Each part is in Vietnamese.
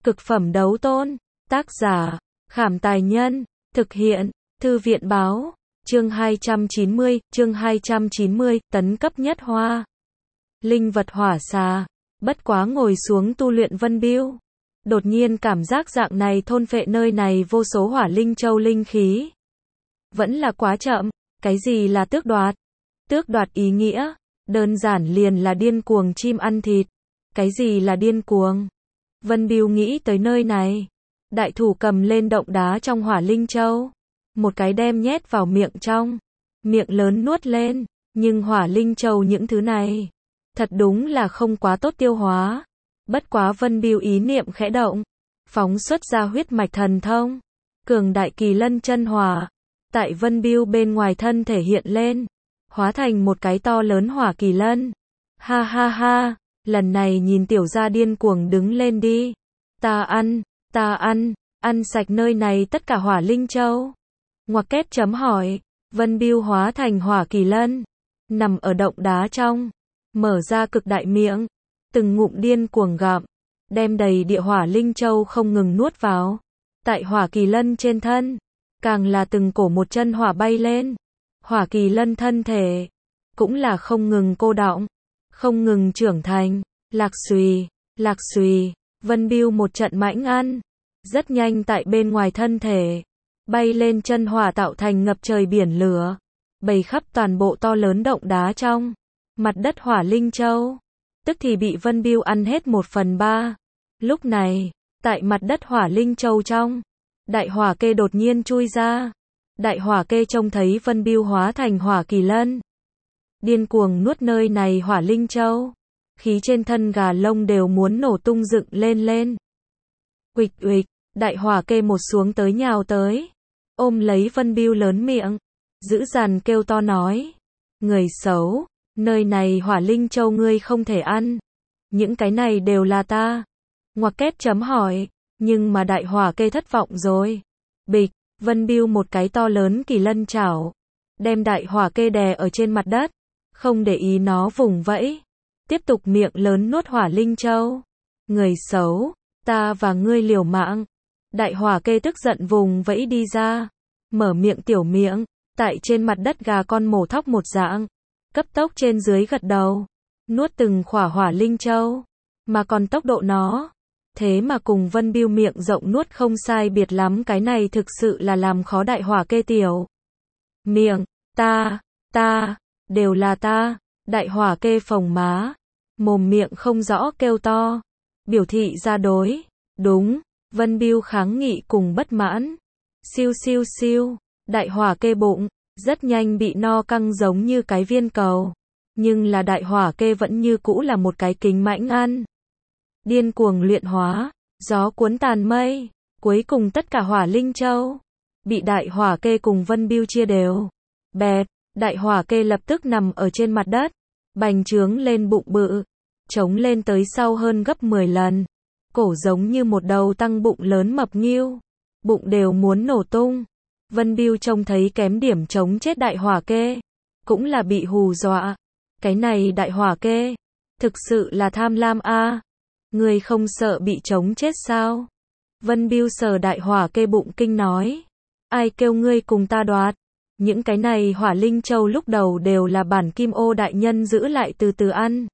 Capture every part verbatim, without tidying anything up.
Cực phẩm đấu tôn. Tác giả, Khảm Tài Nhân. Thực hiện, Thư viện Báo. Chương hai trăm chín mươi, chương hai trăm chín mươi, tấn cấp nhất hoa. Linh vật hỏa xà. Bất quá ngồi xuống tu luyện Vân Biêu. Đột nhiên cảm giác dạng này thôn phệ nơi này vô số hỏa linh châu linh khí. Vẫn là quá chậm. Cái gì là tước đoạt? Tước đoạt ý nghĩa, đơn giản liền là điên cuồng chim ăn thịt. Cái gì là điên cuồng? Vân Biêu nghĩ tới nơi này. Đại thủ cầm lên động đá trong hỏa linh châu. Một cái đem nhét vào miệng trong. Miệng lớn nuốt lên. Nhưng hỏa linh châu những thứ này. Thật đúng là không quá tốt tiêu hóa. Bất quá Vân Biêu ý niệm khẽ động. Phóng xuất ra huyết mạch thần thông. Cường đại kỳ lân chân hỏa. Tại Vân Biêu bên ngoài thân thể hiện lên. Hóa thành một cái to lớn hỏa kỳ lân. Ha ha ha. Lần này nhìn tiểu gia điên cuồng đứng lên đi. Ta ăn, ta ăn, ăn sạch nơi này tất cả hỏa linh châu. Ngoặc kép chấm hỏi. Vân Biêu hóa thành hỏa kỳ lân. Nằm ở động đá trong. Mở ra cực đại miệng. Từng ngụm điên cuồng gặm. Đem đầy địa hỏa linh châu không ngừng nuốt vào. Tại hỏa kỳ lân trên thân. Càng là từng cổ một chân hỏa bay lên. Hỏa kỳ lân thân thể. Cũng là không ngừng cô đọng. Không ngừng trưởng thành. Lạc xùy, lạc xùy. Vân Biêu một trận mãnh ăn. Rất nhanh tại bên ngoài thân thể. Bay lên chân hỏa tạo thành ngập trời biển lửa. Bầy khắp toàn bộ to lớn động đá trong. Mặt đất hỏa linh châu. Tức thì bị Vân Biêu ăn hết một phần ba. Lúc này, tại mặt đất hỏa linh châu trong. Đại hỏa kê đột nhiên chui ra. Đại hỏa kê trông thấy Vân Biêu hóa thành hỏa kỳ lân. Điên cuồng nuốt nơi này hỏa linh châu. Khí trên thân gà lông đều muốn nổ tung dựng lên lên. Uịch uịch, đại hỏa kê một xuống tới nhào tới. Ôm lấy Vân Biêu lớn miệng. Dữ dằn kêu to nói. Người xấu, nơi này hỏa linh châu ngươi không thể ăn. Những cái này đều là ta. Ngoặc kép chấm hỏi. Nhưng mà đại hỏa kê thất vọng rồi. Bịch, Vân Biêu một cái to lớn kỳ lân chảo. Đem đại hỏa kê đè ở trên mặt đất. Không để ý nó vùng vẫy. Tiếp tục miệng lớn nuốt hỏa linh châu. Người xấu, ta và ngươi liều mạng. Đại hỏa kê tức giận vùng vẫy đi ra. Mở miệng tiểu miệng. Tại trên mặt đất gà con mổ thóc một dạng. Cấp tốc trên dưới gật đầu. Nuốt từng khỏa hỏa linh châu. Mà còn tốc độ nó. Thế mà cùng Vân Biêu miệng rộng nuốt không sai biệt lắm. Cái này thực sự là làm khó đại hỏa kê tiểu. Miệng, ta, ta, đều là ta. Đại hỏa kê phồng má. Mồm miệng không rõ kêu to. Biểu thị ra đối. Đúng. Vân Biêu kháng nghị cùng bất mãn. Siêu siêu siêu. Đại hỏa kê bụng. Rất nhanh bị no căng giống như cái viên cầu. Nhưng là đại hỏa kê vẫn như cũ là một cái kính mãnh ăn. Điên cuồng luyện hóa. Gió cuốn tàn mây. Cuối cùng tất cả hỏa linh châu. Bị đại hỏa kê cùng Vân Biêu chia đều. Bẹp. Đại hỏa kê lập tức nằm ở trên mặt đất. Bành trướng lên bụng bự. Trống lên tới sau hơn gấp mười lần. Cổ giống như một đầu tăng bụng lớn mập nghiêu. Bụng đều muốn nổ tung. Vân Biêu trông thấy kém điểm chống chết đại hỏa kê. Cũng là bị hù dọa. Cái này đại hỏa kê. Thực sự là tham lam a. À. Người không sợ bị chống chết sao? Vân Biêu sờ đại hỏa kê bụng kinh nói. Ai kêu ngươi cùng ta đoạt? Những cái này hỏa linh châu lúc đầu đều là bản Kim Ô đại nhân giữ lại từ từ ăn.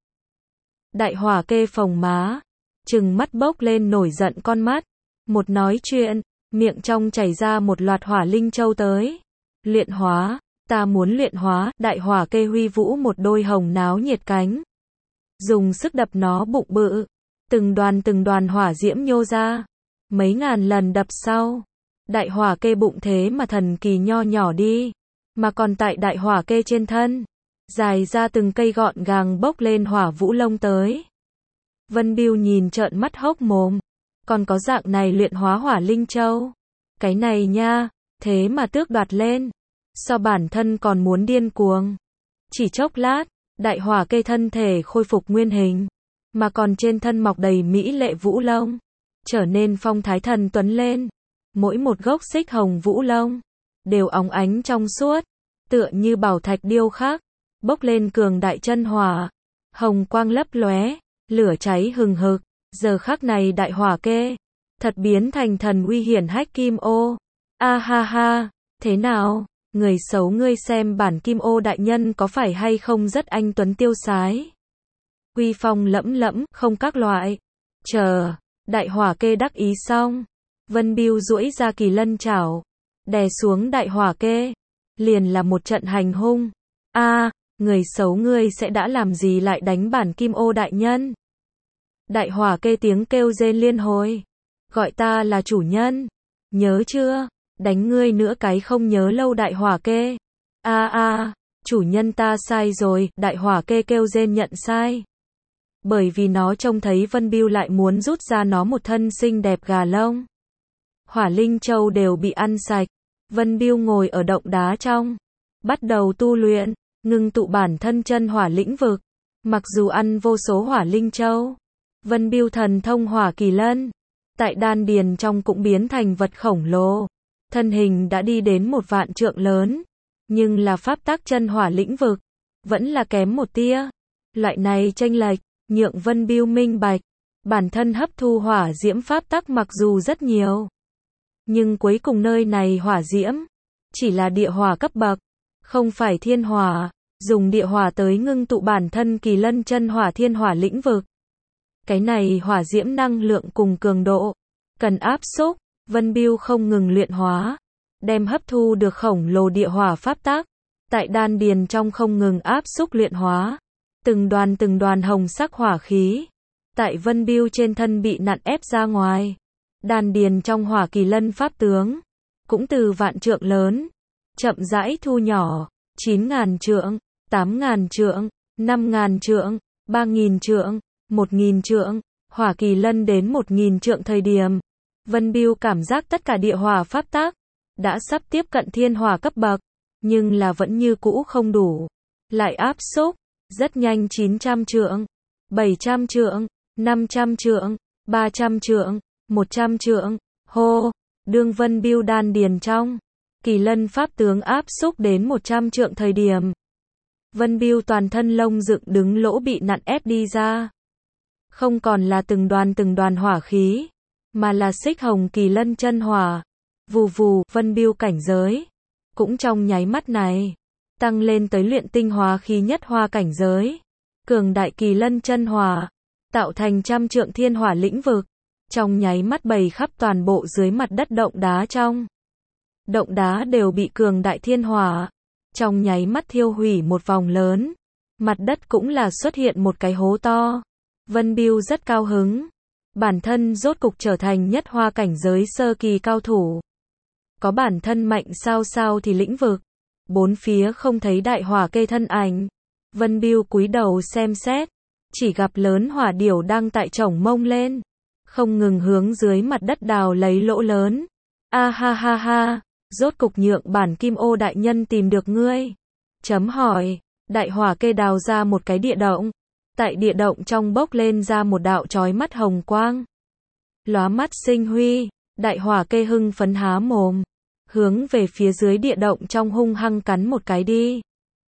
Đại hỏa kê phồng má. Trừng mắt bốc lên nổi giận con mắt. Một nói chuyện. Miệng trong chảy ra một loạt hỏa linh châu tới. Luyện hóa. Ta muốn luyện hóa. Đại hỏa kê huy vũ một đôi hồng náo nhiệt cánh. Dùng sức đập nó bụng bự. Từng đoàn từng đoàn hỏa diễm nhô ra. Mấy ngàn lần đập sau. Đại hỏa kê bụng thế mà thần kỳ nho nhỏ đi. Mà còn tại đại hỏa kê trên thân. Dài ra từng cây gọn gàng bốc lên hỏa vũ lông tới. Vân Biêu nhìn trợn mắt hốc mồm. Còn có dạng này luyện hóa hỏa linh châu. Cái này nha. Thế mà tước đoạt lên. So bản thân còn muốn điên cuồng. Chỉ chốc lát. Đại hỏa kê thân thể khôi phục nguyên hình. Mà còn trên thân mọc đầy mỹ lệ vũ lông. Trở nên phong thái thần tuấn lên. Mỗi một gốc xích hồng vũ lông. Đều óng ánh trong suốt. Tựa như bảo thạch điêu khắc. Bốc lên cường đại chân hỏa. Hồng quang lấp lóe. Lửa cháy hừng hực. Giờ khắc này đại hỏa kê. thật biến thành thần uy hiển hách kim ô. A ha ha, thế nào, người xấu ngươi xem bản kim ô đại nhân có phải hay không rất anh tuấn tiêu sái. Uy phong lẫm lẫm, không các loại. Chờ, đại hỏa kê đắc ý xong. Vân Bưu duỗi ra kỳ lân chảo, đè xuống đại hỏa kê. Liền là một trận hành hung. A, người xấu ngươi sẽ đã làm gì lại đánh bản kim ô đại nhân. Đại hỏa kê tiếng kêu rên liên hồi. Gọi ta là chủ nhân. Nhớ chưa? Đánh ngươi nữa cái không nhớ lâu đại hỏa kê. A a, chủ nhân ta sai rồi, đại hỏa kê kêu rên nhận sai. Bởi vì nó trông thấy Vân Bưu lại muốn rút ra nó một thân xinh đẹp gà lông. Hỏa linh châu đều bị ăn sạch. Vân Bưu ngồi ở động đá trong, bắt đầu tu luyện, ngưng tụ bản thân chân hỏa lĩnh vực. Mặc dù ăn vô số hỏa linh châu, Vân Bưu thần thông hỏa kỳ lân, tại đan điền trong cũng biến thành vật khổng lồ. Thân hình đã đi đến một vạn trượng lớn, nhưng là pháp tắc chân hỏa lĩnh vực, vẫn là kém một tia. Loại này chênh lệch, nhượng Vân Bưu minh bạch, bản thân hấp thu hỏa diễm pháp tắc mặc dù rất nhiều, nhưng cuối cùng nơi này hỏa diễm, chỉ là địa hỏa cấp bậc, không phải thiên hỏa, dùng địa hỏa tới ngưng tụ bản thân kỳ lân chân hỏa thiên hỏa lĩnh vực. Cái này hỏa diễm năng lượng cùng cường độ, cần áp xúc, Vân Bưu không ngừng luyện hóa, đem hấp thu được khổng lồ địa hỏa pháp tắc, tại đan điền trong không ngừng áp xúc luyện hóa, từng đoàn từng đoàn hồng sắc hỏa khí, tại Vân Bưu trên thân bị nặn ép ra ngoài. Đan điền trong hỏa kỳ lân pháp tướng, cũng từ vạn trượng lớn, chậm rãi thu nhỏ, chín ngàn trượng, tám ngàn trượng, năm ngàn trượng, ba nghìn trượng, một nghìn trượng, hỏa kỳ lân đến một nghìn trượng thời điểm. Vân Bưu cảm giác tất cả địa hỏa pháp tắc đã sắp tiếp cận thiên hỏa cấp bậc, nhưng là vẫn như cũ không đủ. Lại áp xúc, rất nhanh chín trăm trượng, bảy trăm trượng, năm trăm trượng, ba trăm trượng, một trăm trượng, hô, đương Vân Bưu đan điền trong, kỳ lân pháp tướng áp xúc đến một trăm trượng thời điểm. Vân Bưu toàn thân lông dựng đứng lỗ bị nặn ép đi ra. Không còn là từng đoàn từng đoàn hỏa khí, mà là xích hồng kỳ lân chân hỏa. Vù vù, Vân Bưu cảnh giới, cũng trong nháy mắt này, tăng lên tới luyện tinh hóa khí nhất hoa cảnh giới. Cường đại kỳ lân chân hỏa, tạo thành trăm trượng thiên hỏa lĩnh vực. Trong nháy mắt bày khắp toàn bộ dưới mặt đất động đá trong. Động đá đều bị cường đại thiên hỏa, trong nháy mắt thiêu hủy một vòng lớn. Mặt đất cũng là xuất hiện một cái hố to. Vân Bưu rất cao hứng. Bản thân rốt cục trở thành nhất hoa cảnh giới sơ kỳ cao thủ. Có bản thân mạnh sao sao thì lĩnh vực. Bốn phía không thấy đại hỏa kê thân ảnh. Vân Bưu cúi đầu xem xét. Chỉ gặp lớn hỏa điểu đang tại chổng mông lên. Không ngừng hướng dưới mặt đất đào lấy lỗ lớn. A ha ha ha, rốt cục nhượng bản kim ô đại nhân tìm được ngươi. Chấm hỏi, đại hỏa kê đào ra một cái địa động. Tại địa động trong bốc lên ra một đạo chói mắt hồng quang. Lóa mắt sinh huy, đại hỏa kê hưng phấn há mồm. Hướng về phía dưới địa động trong hung hăng cắn một cái đi.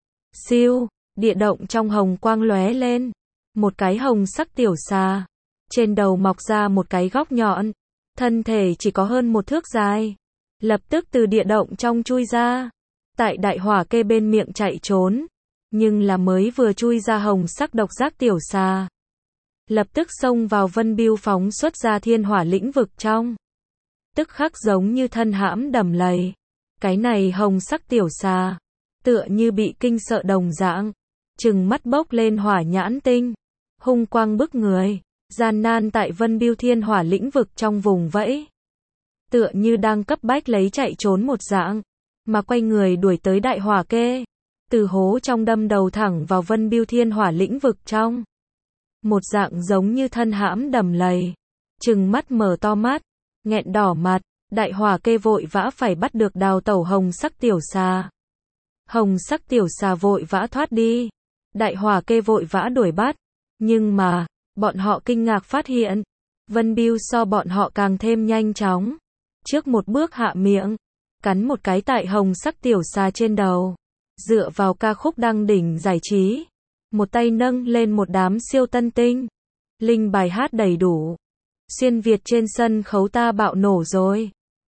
Siêu, địa động trong hồng quang lóe lên. Một cái hồng sắc tiểu xà. Trên đầu mọc ra một cái góc nhọn, thân thể chỉ có hơn một thước dài. Lập tức từ địa động trong chui ra, tại đại hỏa kê bên miệng chạy trốn, nhưng là mới vừa chui ra hồng sắc độc giác tiểu xà. Lập tức xông vào Vân Bưu phóng xuất ra thiên hỏa lĩnh vực trong. Tức khắc giống như thân hãm đầm lầy. Cái này hồng sắc tiểu xà, tựa như bị kinh sợ đồng dạng, trừng mắt bốc lên hỏa nhãn tinh, hung quang bức người. Gian nan tại Vân Bưu thiên hỏa lĩnh vực trong vùng vẫy. Tựa như đang cấp bách lấy chạy trốn một dạng. Mà quay người đuổi tới đại hỏa kê. Từ hố trong đâm đầu thẳng vào Vân Bưu thiên hỏa lĩnh vực trong. Một dạng giống như thân hãm đầm lầy. Trừng mắt mở to mắt. Nghẹn đỏ mặt. Đại hỏa kê vội vã phải bắt được đào tẩu hồng sắc tiểu xà. Hồng sắc tiểu xà vội vã thoát đi. Đại hỏa kê vội vã đuổi bắt. Nhưng mà, bọn họ kinh ngạc phát hiện, Vân Bưu so bọn họ càng thêm nhanh chóng. Trước một bước hạ miệng, cắn một cái tại hồng sắc tiểu xà trên đầu. Dựa vào ca khúc đăng đỉnh giải trí, một tay nâng lên một đám siêu tân tinh. Linh bài hát đầy đủ. Xuyên Việt trên sân khấu ta bạo nổ rồi.